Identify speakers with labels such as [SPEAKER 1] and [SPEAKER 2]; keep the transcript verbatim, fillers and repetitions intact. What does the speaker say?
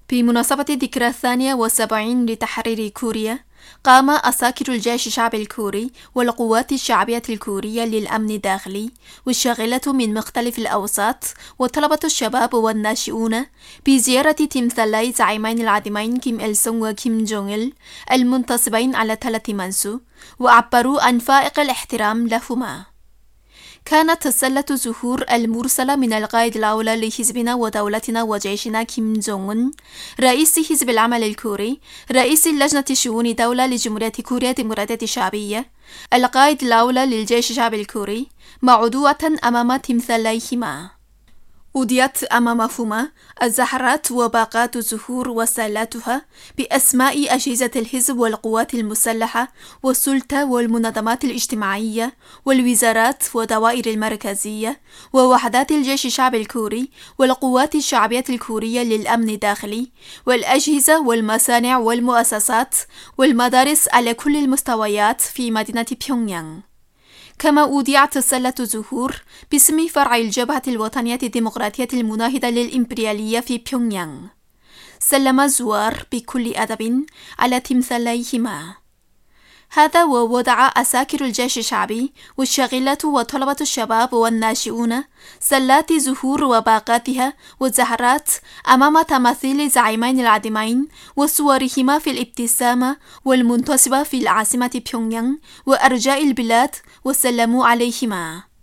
[SPEAKER 1] بمناسبة الذكرى الثانية والسبعين لتحرير كوريا، قام عساكر الجيش الشعبي الكوري والقوات الشعبية الكورية للأمن الداخلي والشاغلة من مختلف الأوساط وطلبة الشباب والناشئون بزيارة تمثالي زعيمين العظيمين كيم إل سونغ وكيم جونغ إل المنتصبين على ثلاث منسو، وعبروا عن فائق الاحترام لهما. كانت سلة زهور المرسلة من القائد الأول لحزبنا ودولتنا وجيشنا كيم جونغ أون، رئيس حزب العمل الكوري، رئيس لجنة شؤون الدولة لجمهورية كوريا الديمقراطية الشعبية، القائد الأول للجيش الشعبي الكوري، معدوة أمام تمثاليهما. أوديت أمامهما الزهرات وباقات الزهور وسالاتها بأسماء أجهزة الحزب والقوات المسلحة والسلطة والمنظمات الاجتماعية والوزارات والدوائر المركزية ووحدات الجيش الشعبي الكوري والقوات الشعبية الكورية للأمن الداخلي والأجهزة والمصانع والمؤسسات والمدارس على كل المستويات في مدينة بيونغيانغ. كما أوديعت سلة زهور باسم فرع الجبهة الوطنية الديمقراطية المناهضة للإمبريالية في بيونغيانغ. سلم الزوار بكل أدب على تمثاليهما. هذا ووضع عساكر الجيش الشعبي والشاغلة وطلبة الشباب والناشئون سلات زهور وباقاتها والزهرات أمام تماثيل زعيمين العظيمين وصورهما في الابتسامة والمنتصبة في العاصمة بيونغيانغ وأرجاء البلاد وسلموا عليهما.